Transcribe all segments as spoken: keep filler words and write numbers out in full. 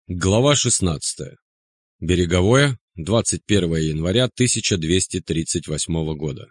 Глава шестнадцатая. Береговое, двадцать первое января тысяча двести тридцать восьмого года.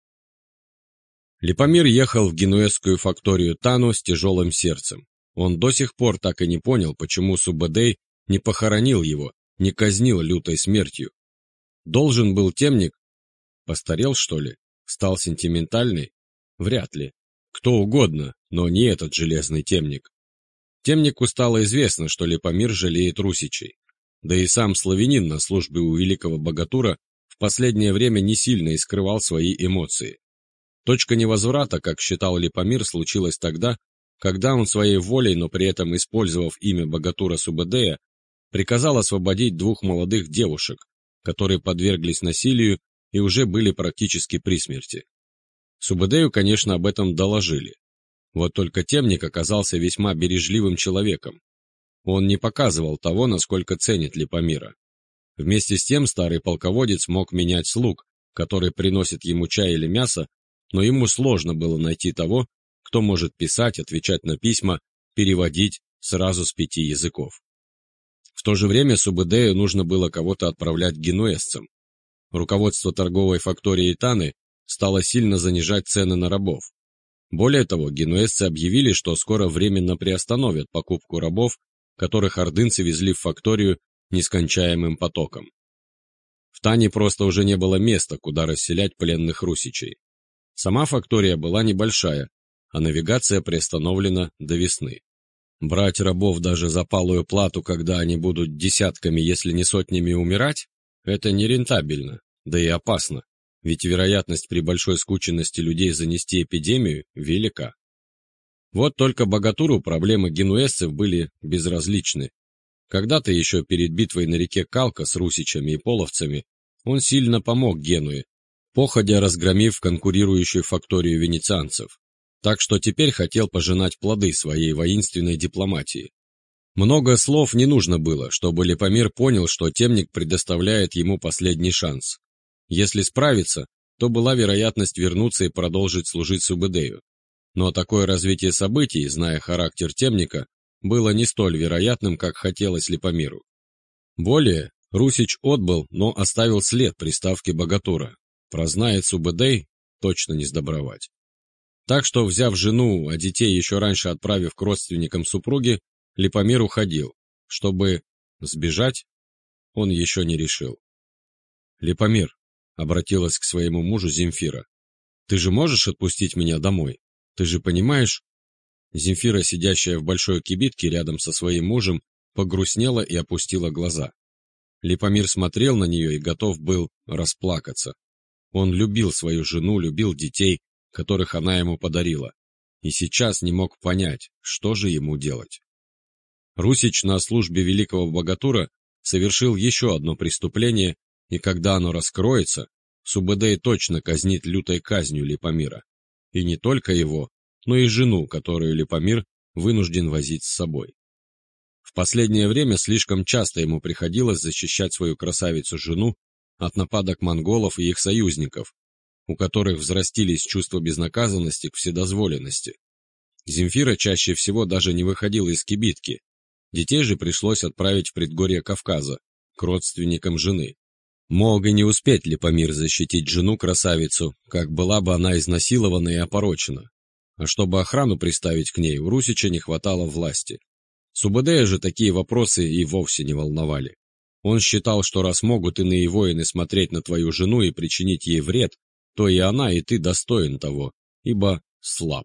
Липомир ехал в генуэзскую факторию Тану с тяжелым сердцем. Он до сих пор так и не понял, почему Субэдэй не похоронил его, не казнил лютой смертью. Должен был темник... Постарел, что ли? Стал сентиментальный? Вряд ли. Кто угодно, но не этот железный темник. Темнику стало известно, что Липомир жалеет русичей. Да и сам славянин на службе у великого богатура в последнее время не сильно и скрывал свои эмоции. Точка невозврата, как считал Липомир, случилась тогда, когда он своей волей, но при этом использовав имя богатура Субэдэя, приказал освободить двух молодых девушек, которые подверглись насилию и уже были практически при смерти. Субэдэю, конечно, об этом доложили. Вот только темник оказался весьма бережливым человеком. Он не показывал того, насколько ценит Липомира. Вместе с тем старый полководец мог менять слуг, которые приносят ему чай или мясо, но ему сложно было найти того, кто может писать, отвечать на письма, переводить сразу с пяти языков. В то же время Субэдэю нужно было кого-то отправлять к генуэзцам. Руководство торговой фактории Таны стало сильно занижать цены на рабов. Более того, генуэзцы объявили, что скоро временно приостановят покупку рабов, которых ордынцы везли в факторию нескончаемым потоком. В Тане просто уже не было места, куда расселять пленных русичей. Сама фактория была небольшая, а навигация приостановлена до весны. Брать рабов даже за палую плату, когда они будут десятками, если не сотнями умирать, это нерентабельно, да и опасно. Ведь вероятность при большой скученности людей занести эпидемию велика. Вот только богатуру проблемы генуэзцев были безразличны. Когда-то еще перед битвой на реке Калка с русичами и половцами он сильно помог Генуе, походя разгромив конкурирующую факторию венецианцев. Так что теперь хотел пожинать плоды своей воинственной дипломатии. Много слов не нужно было, чтобы Липомир понял, что темник предоставляет ему последний шанс. Если справиться, то была вероятность вернуться и продолжить служить Субэдэю. Но такое развитие событий, зная характер темника, было не столь вероятным, как хотелось Липомиру. Более, Русич отбыл, но оставил след при ставке богатура. Прознает Субэдэй, точно не сдобровать. Так что, взяв жену, а детей еще раньше отправив к родственникам супруги, Липомир уходил. Чтобы сбежать, он еще не решил. «Липомир», — обратилась к своему мужу Земфира, — «ты же можешь отпустить меня домой? Ты же понимаешь...» Земфира, сидящая в большой кибитке рядом со своим мужем, погрустнела и опустила глаза. Липомир смотрел на нее и готов был расплакаться. Он любил свою жену, любил детей, которых она ему подарила, и сейчас не мог понять, что же ему делать. Русич на службе великого богатура совершил еще одно преступление, и когда оно раскроется, Субэдэй точно казнит лютой казнью Липомира. И не только его, но и жену, которую Липомир вынужден возить с собой. В последнее время слишком часто ему приходилось защищать свою красавицу-жену от нападок монголов и их союзников, у которых взрастились чувства безнаказанности к вседозволенности. Земфира чаще всего даже не выходила из кибитки. Детей же пришлось отправить в предгорье Кавказа, к родственникам жены. Мог и не успеть Липомир защитить жену-красавицу, как была бы она изнасилована и опорочена. А чтобы охрану приставить к ней, у Русича не хватало власти. Субэдэя же такие вопросы и вовсе не волновали. Он считал, что раз могут иные воины смотреть на твою жену и причинить ей вред, то и она, и ты достоин того, ибо слаб.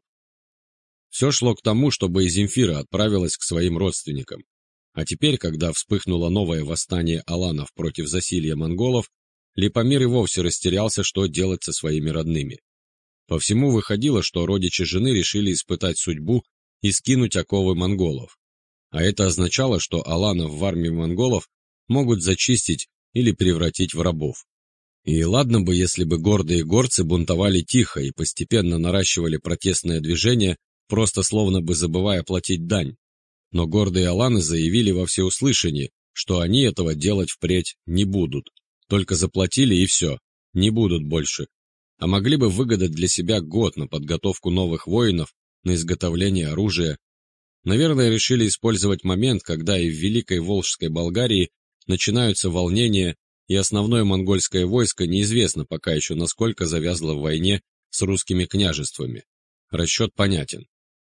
Все шло к тому, чтобы и Земфира отправилась к своим родственникам. А теперь, когда вспыхнуло новое восстание аланов против засилья монголов, Липомир и вовсе растерялся, что делать со своими родными. По всему выходило, что родичи жены решили испытать судьбу и скинуть оковы монголов. А это означало, что аланов в армии монголов могут зачистить или превратить в рабов. И ладно бы, если бы гордые горцы бунтовали тихо и постепенно наращивали протестное движение, просто словно бы забывая платить дань. Но гордые аланы заявили во всеуслышание, что они этого делать впредь не будут. Только заплатили и все, не будут больше. А могли бы выгадать для себя год на подготовку новых воинов, на изготовление оружия. Наверное, решили использовать момент, когда и в Великой Волжской Болгарии начинаются волнения, и основное монгольское войско неизвестно пока еще насколько завязло в войне с русскими княжествами. Расчет понятен.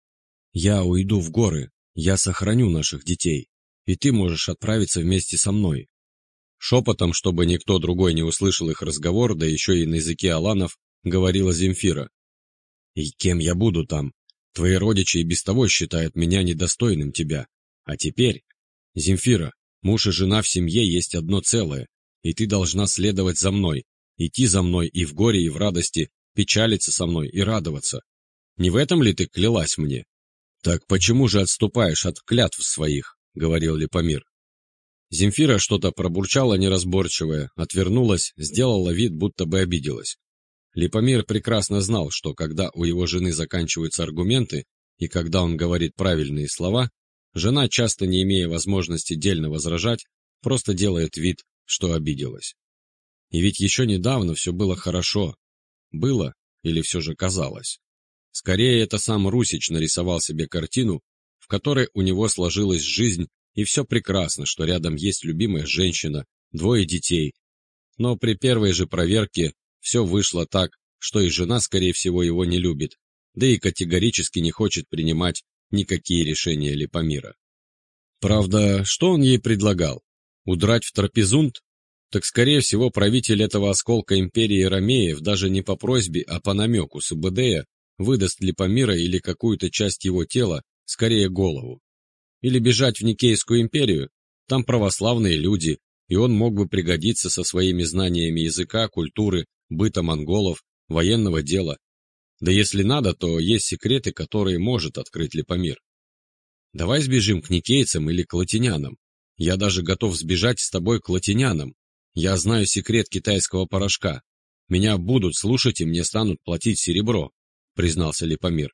«Я уйду в горы, я сохраню наших детей, и ты можешь отправиться вместе со мной». Шепотом, чтобы никто другой не услышал их разговор, да еще и на языке аланов, говорила Земфира. «И кем я буду там? Твои родичи и без того считают меня недостойным тебя. А теперь, Земфира, муж и жена в семье есть одно целое, и ты должна следовать за мной, идти за мной и в горе, и в радости, печалиться со мной и радоваться. Не в этом ли ты клялась мне?» «Так почему же отступаешь от клятв своих?» — говорил Липомир. Земфира что-то пробурчала неразборчивое, отвернулась, сделала вид, будто бы обиделась. Липомир прекрасно знал, что когда у его жены заканчиваются аргументы, и когда он говорит правильные слова, жена, часто не имея возможности дельно возражать, просто делает вид, что обиделась. И ведь еще недавно все было хорошо. Было или все же казалось? Скорее, это сам Русич нарисовал себе картину, в которой у него сложилась жизнь, и все прекрасно, что рядом есть любимая женщина, двое детей. Но при первой же проверке все вышло так, что и жена, скорее всего, его не любит, да и категорически не хочет принимать никакие решения Липомира. Правда, что он ей предлагал? Удрать в Трапезунд? Так, скорее всего, правитель этого осколка империи Ромеев даже не по просьбе, а по намеку Субэдэя выдаст Липомира или какую-то часть его тела, скорее голову. Или бежать в Никейскую империю, там православные люди, и он мог бы пригодиться со своими знаниями языка, культуры, быта монголов, военного дела. Да если надо, то есть секреты, которые может открыть Липомир. Давай сбежим к никейцам или к латинянам. Я даже готов сбежать с тобой к латинянам. Я знаю секрет китайского порошка. Меня будут слушать и мне станут платить серебро, признался Липомир.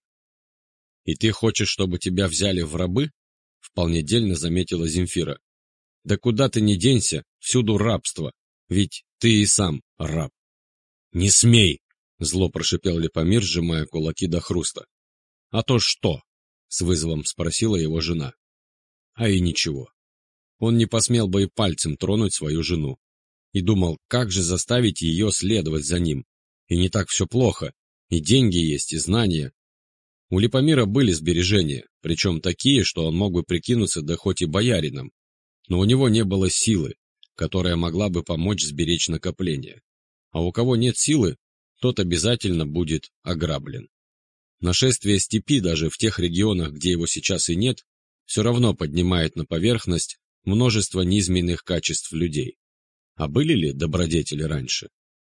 И ты хочешь, чтобы тебя взяли в рабы? Вполне дельно заметила Земфира. Да куда ты ни денься, всюду рабство, ведь ты и сам раб. Не смей! Зло прошипел Липомир, сжимая кулаки до хруста. А то что? С вызовом спросила его жена. А и ничего. Он не посмел бы и пальцем тронуть свою жену. И думал, как же заставить ее следовать за ним. И не так все плохо, и деньги есть, и знания. У Липомира были сбережения, причем такие, что он мог бы прикинуться да хоть и боярином. Но у него не было силы, которая могла бы помочь сберечь накопления. А у кого нет силы, тот обязательно будет ограблен. Нашествие степи даже в тех регионах, где его сейчас и нет, все равно поднимает на поверхность множество низменных качеств людей. А были ли добродетели раньше?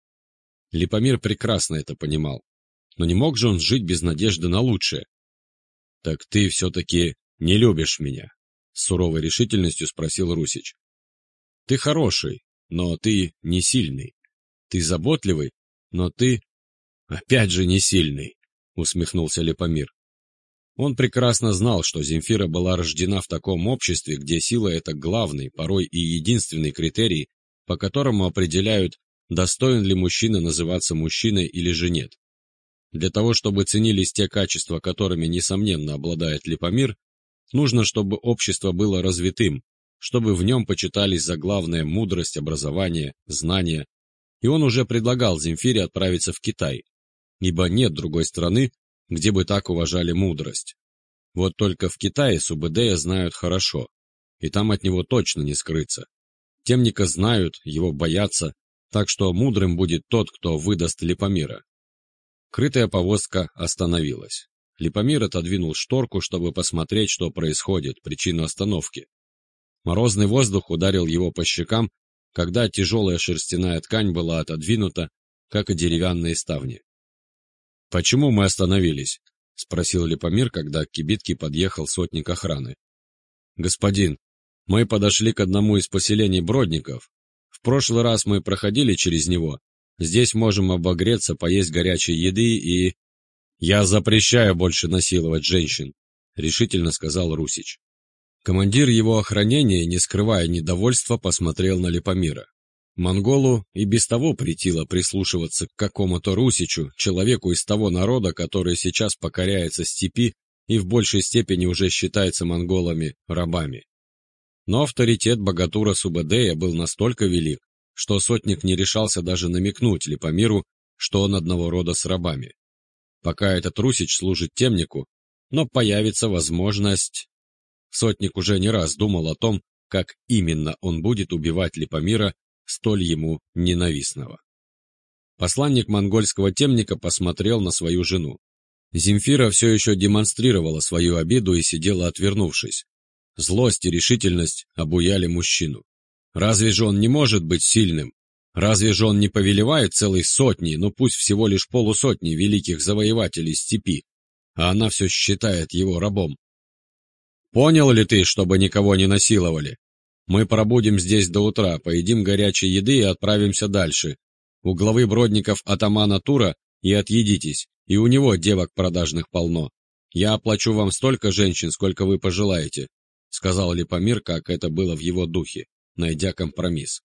Липомир прекрасно это понимал. Но не мог же он жить без надежды на лучшее. «Так ты все-таки не любишь меня?» — с суровой решительностью спросил Русич. «Ты хороший, но ты не сильный. Ты заботливый, но ты опять же не сильный», — усмехнулся Липомир. Он прекрасно знал, что Земфира была рождена в таком обществе, где сила — это главный, порой и единственный критерий, по которому определяют, достоин ли мужчина называться мужчиной или же нет. Для того, чтобы ценились те качества, которыми, несомненно, обладает Липомир, нужно, чтобы общество было развитым, чтобы в нем почитались за главное мудрость, образование, знания. И он уже предлагал Земфире отправиться в Китай, ибо нет другой страны, где бы так уважали мудрость. Вот только в Китае Субэдэя знают хорошо, и там от него точно не скрыться. Темника знают, его боятся, так что мудрым будет тот, кто выдаст Липомира. Крытая повозка остановилась. Липомир отодвинул шторку, чтобы посмотреть, что происходит, причину остановки. Морозный воздух ударил его по щекам, когда тяжелая шерстяная ткань была отодвинута, как и деревянные ставни. «Почему мы остановились?» — спросил Липомир, когда к кибитке подъехал сотник охраны. «Господин, мы подошли к одному из поселений бродников. В прошлый раз мы проходили через него. Здесь можем обогреться, поесть горячей еды и...» «Я запрещаю больше насиловать женщин», — решительно сказал Русич. Командир его охранения, не скрывая недовольства, посмотрел на Липомира. Монголу и без того претило прислушиваться к какому-то Русичу, человеку из того народа, который сейчас покоряется степи, и в большей степени уже считается монголами рабами. Но авторитет богатура Субэдэя был настолько велик, что сотник не решался даже намекнуть Липомиру, что он одного рода с рабами. Пока этот русич служит темнику, но появится возможность... Сотник уже не раз думал о том, как именно он будет убивать Липомира, столь ему ненавистного. Посланник монгольского темника посмотрел на свою жену. Земфира все еще демонстрировала свою обиду и сидела отвернувшись. Злость и решительность обуяли мужчину. Разве же он не может быть сильным? Разве же он не повелевает целой сотней, ну пусть всего лишь полусотни великих завоевателей степи, а она все считает его рабом? Понял ли ты, чтобы никого не насиловали? Мы пробудем здесь до утра, поедим горячей еды и отправимся дальше. У главы бродников атамана Тура и отъедитесь, и у него девок продажных полно. Я оплачу вам столько женщин, сколько вы пожелаете, — сказал Липомир, как это было в его духе, найдя компромисс.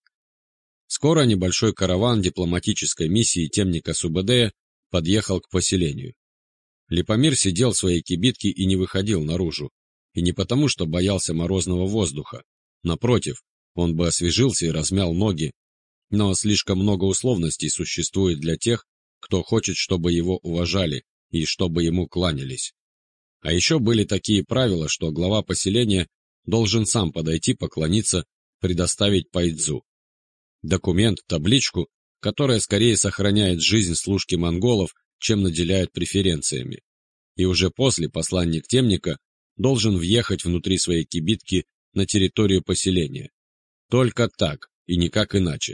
Скоро небольшой караван дипломатической миссии темника Субэдэя подъехал к поселению. Липомир сидел в своей кибитке и не выходил наружу, и не потому, что боялся морозного воздуха. Напротив, он бы освежился и размял ноги, но слишком много условностей существует для тех, кто хочет, чтобы его уважали и чтобы ему кланялись. А еще были такие правила, что глава поселения должен сам подойти поклониться, предоставить пайдзу. Документ, табличку, которая скорее сохраняет жизнь служки монголов, чем наделяет преференциями. И уже после посланник темника должен въехать внутри своей кибитки на территорию поселения. Только так и никак иначе.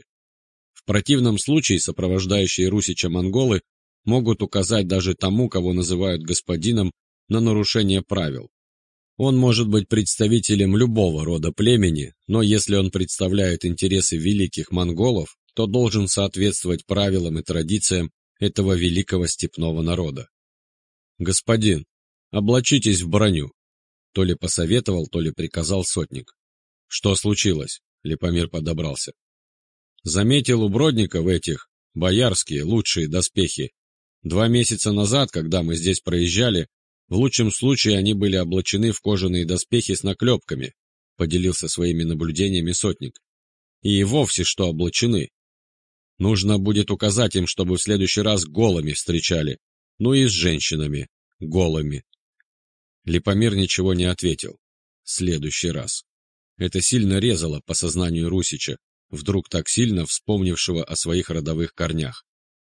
В противном случае сопровождающие русича монголы могут указать даже тому, кого называют господином, на нарушение правил. Он может быть представителем любого рода племени, но если он представляет интересы великих монголов, то должен соответствовать правилам и традициям этого великого степного народа. «Господин, облачитесь в броню», — то ли посоветовал, то ли приказал сотник. «Что случилось?» — Липомир подобрался. «Заметил у бродников этих, боярские, лучшие доспехи. Два месяца назад, когда мы здесь проезжали, в лучшем случае они были облачены в кожаные доспехи с наклепками», — поделился своими наблюдениями сотник. «И вовсе что облачены. Нужно будет указать им, чтобы в следующий раз голыми встречали, ну и с женщинами голыми». Липомир ничего не ответил. «Следующий раз». Это сильно резало по сознанию русича, вдруг так сильно вспомнившего о своих родовых корнях.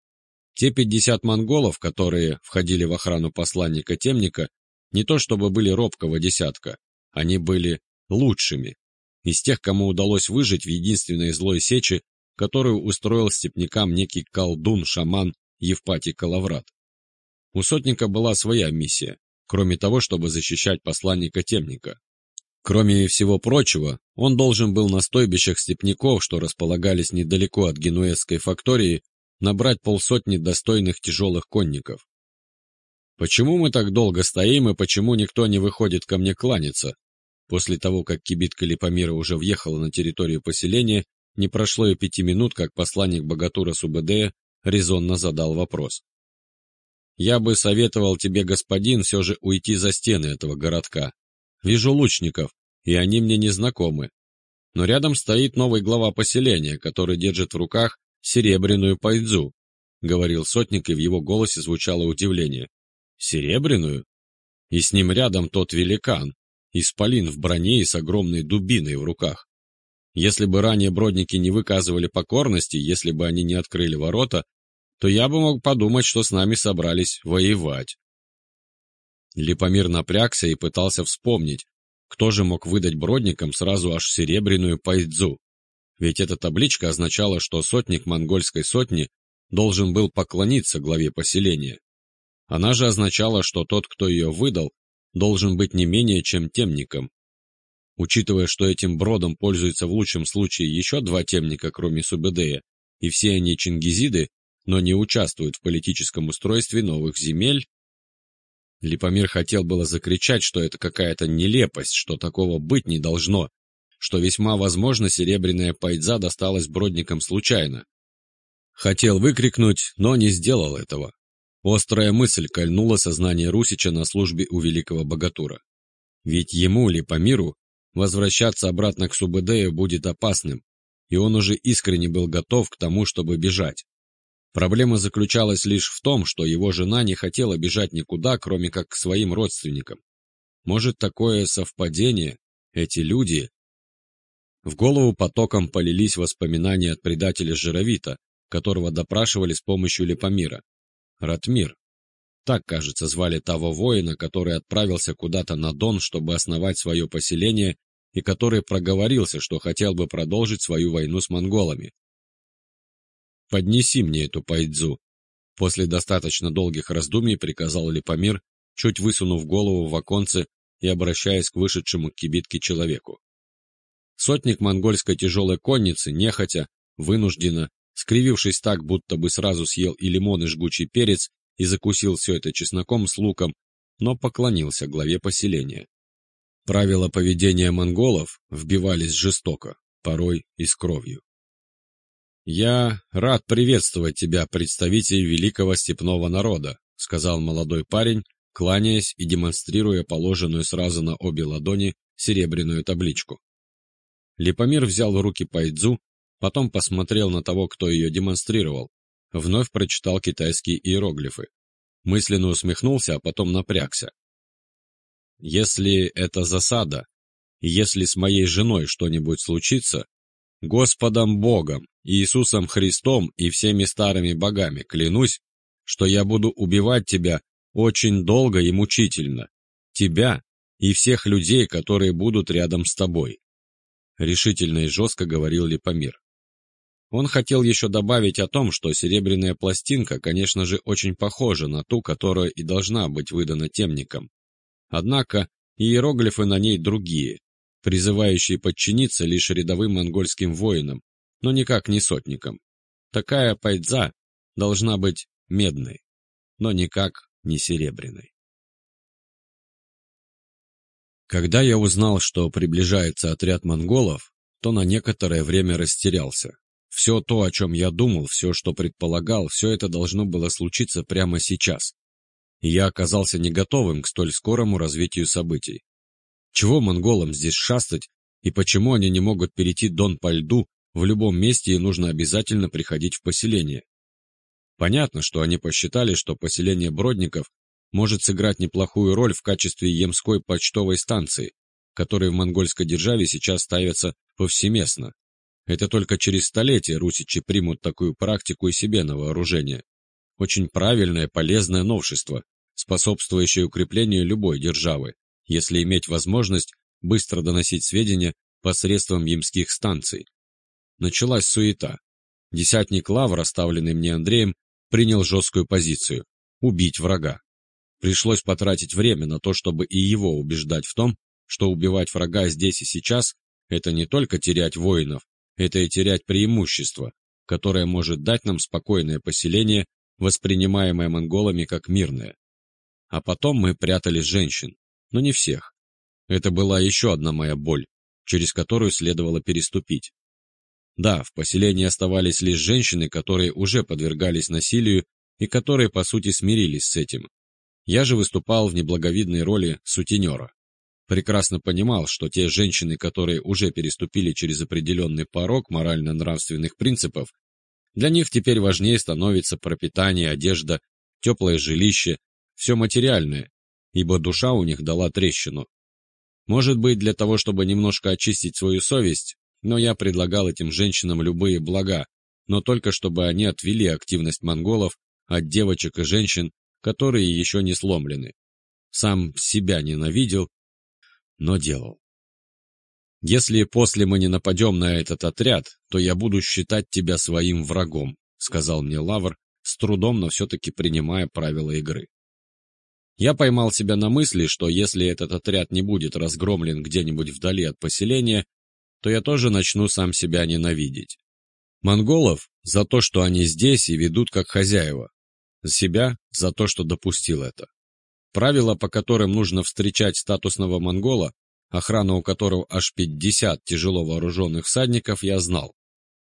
Те пятьдесят монголов, которые входили в охрану посланника темника, не то чтобы были робкого десятка, они были лучшими, из тех, кому удалось выжить в единственной злой сече, которую устроил степнякам некий колдун-шаман Евпатий Калаврат. У сотника была своя миссия, кроме того, чтобы защищать посланника темника. Кроме всего прочего, он должен был на стойбищах степняков, что располагались недалеко от генуэзской фактории, набрать полсотни достойных тяжелых конников. «Почему мы так долго стоим, и почему никто не выходит ко мне кланяться?» После того, как кибитка Липомира уже въехала на территорию поселения, не прошло и пяти минут, как посланник богатура Субэдэя резонно задал вопрос. «Я бы советовал тебе, господин, все же уйти за стены этого городка. Вижу лучников, и они мне не знакомы. Но рядом стоит новый глава поселения, который держит в руках серебряную пайдзу», — говорил сотник, и в его голосе звучало удивление. «Серебряную? И с ним рядом тот великан, исполин в броне и с огромной дубиной в руках. Если бы ранее бродники не выказывали покорности, если бы они не открыли ворота, то я бы мог подумать, что с нами собрались воевать». Липомир напрягся и пытался вспомнить, кто же мог выдать бродникам сразу аж серебряную пайдзу. Ведь эта табличка означала, что сотник монгольской сотни должен был поклониться главе поселения. Она же означала, что тот, кто ее выдал, должен быть не менее чем темником. Учитывая, что этим бродом пользуются в лучшем случае еще два темника, кроме Субэдэя, и все они чингизиды, но не участвуют в политическом устройстве новых земель, Липомир хотел было закричать, что это какая-то нелепость, что такого быть не должно, что весьма возможно серебряная пайдза досталась бродникам случайно. Хотел выкрикнуть, но не сделал этого. Острая мысль кольнула сознание Русича на службе у великого богатура. Ведь ему, Липомиру, возвращаться обратно к Субэдэю будет опасным, и он уже искренне был готов к тому, чтобы бежать. Проблема заключалась лишь в том, что его жена не хотела бежать никуда, кроме как к своим родственникам. Может, такое совпадение, эти люди... В голову потоком полились воспоминания от предателя Жировита, которого допрашивали с помощью Липомира. Ратмир. Так, кажется, звали того воина, который отправился куда-то на Дон, чтобы основать свое поселение, и который проговорился, что хотел бы продолжить свою войну с монголами. «Поднеси мне эту пайдзу», — после достаточно долгих раздумий приказал Липомир, чуть высунув голову в оконце и обращаясь к вышедшему к кибитке человеку. Сотник монгольской тяжелой конницы, нехотя, вынужденно, скривившись так, будто бы сразу съел и лимон, и жгучий перец, и закусил все это чесноком с луком, но поклонился главе поселения. Правила поведения монголов вбивались жестоко, порой и с кровью. «Я рад приветствовать тебя, представитель великого степного народа», сказал молодой парень, кланяясь и демонстрируя положенную сразу на обе ладони серебряную табличку. Липомир взял в руки пайдзу, потом посмотрел на того, кто ее демонстрировал, вновь прочитал китайские иероглифы, мысленно усмехнулся, а потом напрягся. «Если это засада, и если с моей женой что-нибудь случится, Господом Богом, Иисусом Христом и всеми старыми богами клянусь, что я буду убивать тебя очень долго и мучительно, тебя и всех людей, которые будут рядом с тобой», — решительно и жестко говорил Липомир. Он хотел еще добавить о том, что серебряная пластинка, конечно же, очень похожа на ту, которая и должна быть выдана темникам. Однако иероглифы на ней другие, призывающие подчиниться лишь рядовым монгольским воинам, но никак не сотникам. Такая пайдза должна быть медной, но никак не серебряной. Когда я узнал, что приближается отряд монголов, то на некоторое время растерялся. Все то, о чем я думал, все, что предполагал, все это должно было случиться прямо сейчас. И я оказался не готовым к столь скорому развитию событий. Чего монголам здесь шастать, и почему они не могут перейти Дон по льду в любом месте и нужно обязательно приходить в поселение? Понятно, что они посчитали, что поселение Бродников может сыграть неплохую роль в качестве Емской почтовой станции, которые в монгольской державе сейчас ставятся повсеместно. Это только через столетия русичи примут такую практику и себе на вооружение. Очень правильное, полезное новшество, способствующее укреплению любой державы, если иметь возможность быстро доносить сведения посредством емских станций. Началась суета. Десятник Лавр, оставленный мне Андреем, принял жесткую позицию – убить врага. Пришлось потратить время на то, чтобы и его убеждать в том, что убивать врага здесь и сейчас – это не только терять воинов, это и терять преимущество, которое может дать нам спокойное поселение, воспринимаемое монголами как мирное. А потом мы прятали женщин, но не всех. Это была еще одна моя боль, через которую следовало переступить. Да, в поселении оставались лишь женщины, которые уже подвергались насилию и которые, по сути, смирились с этим. Я же выступал в неблаговидной роли сутенера. Прекрасно понимал, что те женщины, которые уже переступили через определенный порог морально-нравственных принципов, для них теперь важнее становится пропитание, одежда, теплое жилище, все материальное, ибо душа у них дала трещину. Может быть, для того, чтобы немножко очистить свою совесть, но я предлагал этим женщинам любые блага, но только чтобы они отвели активность монголов от девочек и женщин, которые еще не сломлены. Сам себя ненавидел, но делал. «Если после мы не нападем на этот отряд, то я буду считать тебя своим врагом», сказал мне Лавр, с трудом, но все-таки принимая правила игры. Я поймал себя на мысли, что если этот отряд не будет разгромлен где-нибудь вдали от поселения, то я тоже начну сам себя ненавидеть. Монголов за то, что они здесь и ведут как хозяева, себя за то, что допустил это. Правила, по которым нужно встречать статусного монгола, охрана у которого аж пятьдесят тяжело вооруженных всадников, я знал.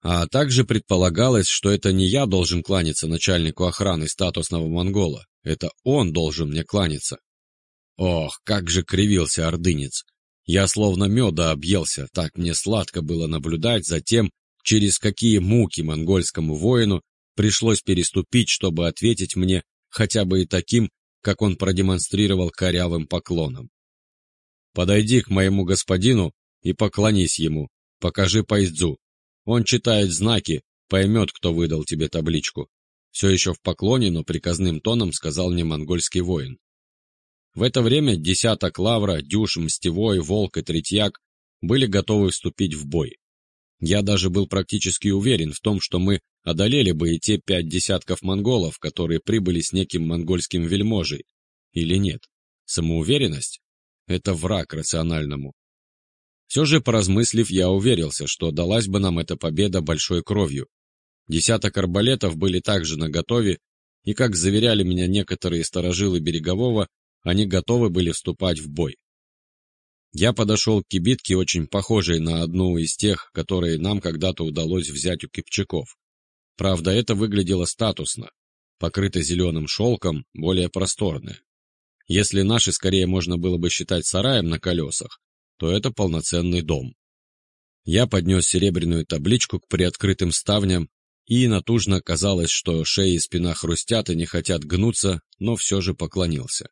А также предполагалось, что это не я должен кланяться начальнику охраны статусного монгола, это он должен мне кланяться. Ох, как же кривился ордынец! Я словно меда объелся, так мне сладко было наблюдать за тем, через какие муки монгольскому воину пришлось переступить, чтобы ответить мне хотя бы и таким, как он продемонстрировал корявым поклоном. «Подойди к моему господину и поклонись ему, покажи пайздзу. Он читает знаки, поймет, кто выдал тебе табличку». Все еще в поклоне, но приказным тоном сказал мне монгольский воин. В это время десяток Лавра, Дюш, Мстевой, Волк и Третьяк были готовы вступить в бой. Я даже был практически уверен в том, что мы одолели бы и те пять десятков монголов, которые прибыли с неким монгольским вельможей. Или нет? Самоуверенность? Это враг рациональному. Все же, поразмыслив, я уверился, что далась бы нам эта победа большой кровью. Десяток арбалетов были также наготове, и, как заверяли меня некоторые старожилы Берегового, они готовы были вступать в бой. Я подошел к кибитке, очень похожей на одну из тех, которые нам когда-то удалось взять у кипчаков. Правда, это выглядело статусно, покрыто зеленым шелком, более просторное. Если наши скорее можно было бы считать сараем на колесах, то это полноценный дом. Я поднес серебряную табличку к приоткрытым ставням, и натужно казалось, что шея и спина хрустят и не хотят гнуться, но все же поклонился.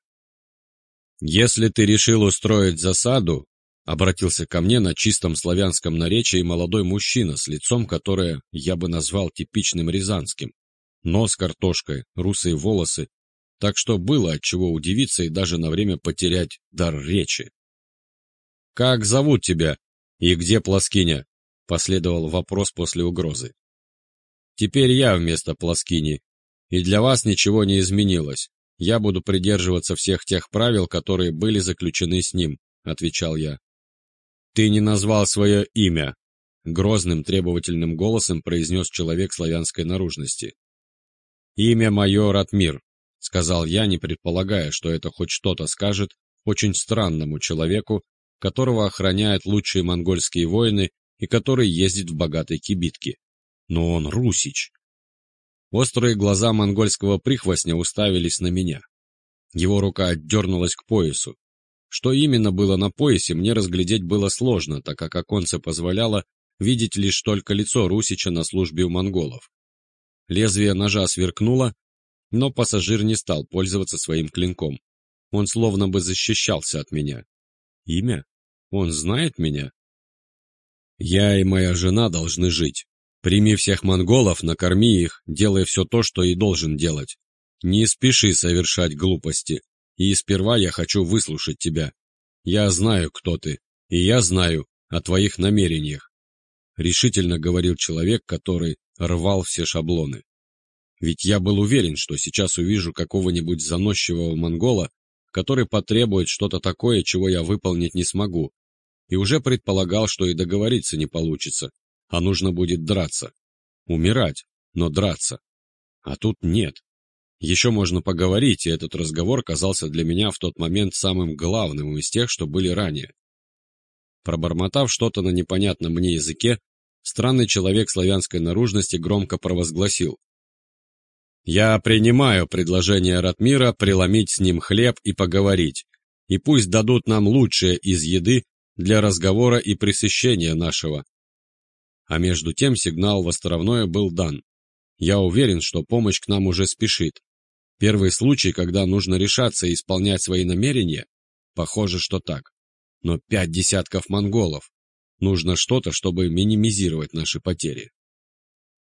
«Если ты решил устроить засаду», — обратился ко мне на чистом славянском наречии молодой мужчина с лицом, которое я бы назвал типичным рязанским. Нос картошкой, русые волосы, так что было от чего удивиться и даже на время потерять дар речи. «Как зовут тебя? И где Плоскиня?» — последовал вопрос после угрозы. «Теперь я вместо Плоскини, и для вас ничего не изменилось. Я буду придерживаться всех тех правил, которые были заключены с ним», — отвечал я. «Ты не назвал свое имя», — грозным требовательным голосом произнес человек славянской наружности. «Имя мое Ратмир», — сказал я, не предполагая, что это хоть что-то скажет очень странному человеку, которого охраняют лучшие монгольские воины и который ездит в богатой кибитке. Но он русич. Острые глаза монгольского прихвостня уставились на меня. Его рука отдернулась к поясу. Что именно было на поясе, мне разглядеть было сложно, так как оконце позволяло видеть лишь только лицо русича на службе у монголов. Лезвие ножа сверкнуло, но пассажир не стал пользоваться своим клинком. Он словно бы защищался от меня. Имя? Он знает меня? Я и моя жена должны жить. Прими всех монголов, накорми их, делай все то, что и должен делать. Не спеши совершать глупости, и сперва я хочу выслушать тебя. Я знаю, кто ты, и я знаю о твоих намерениях», — решительно говорил человек, который рвал все шаблоны. Ведь я был уверен, что сейчас увижу какого-нибудь заносчивого монгола, который потребует что-то такое, чего я выполнить не смогу, и уже предполагал, что и договориться не получится. А нужно будет драться. Умирать, но драться. А тут нет. Еще можно поговорить, и этот разговор казался для меня в тот момент самым главным из тех, что были ранее. Пробормотав что-то на непонятном мне языке, странный человек славянской наружности громко провозгласил: «Я принимаю предложение Ратмира преломить с ним хлеб и поговорить, и пусть дадут нам лучшее из еды для разговора и пресыщения нашего». А между тем сигнал в островное был дан. Я уверен, что помощь к нам уже спешит. Первый случай, когда нужно решаться и исполнять свои намерения? Похоже, что так. Но пять десятков монголов. Нужно что-то, чтобы минимизировать наши потери.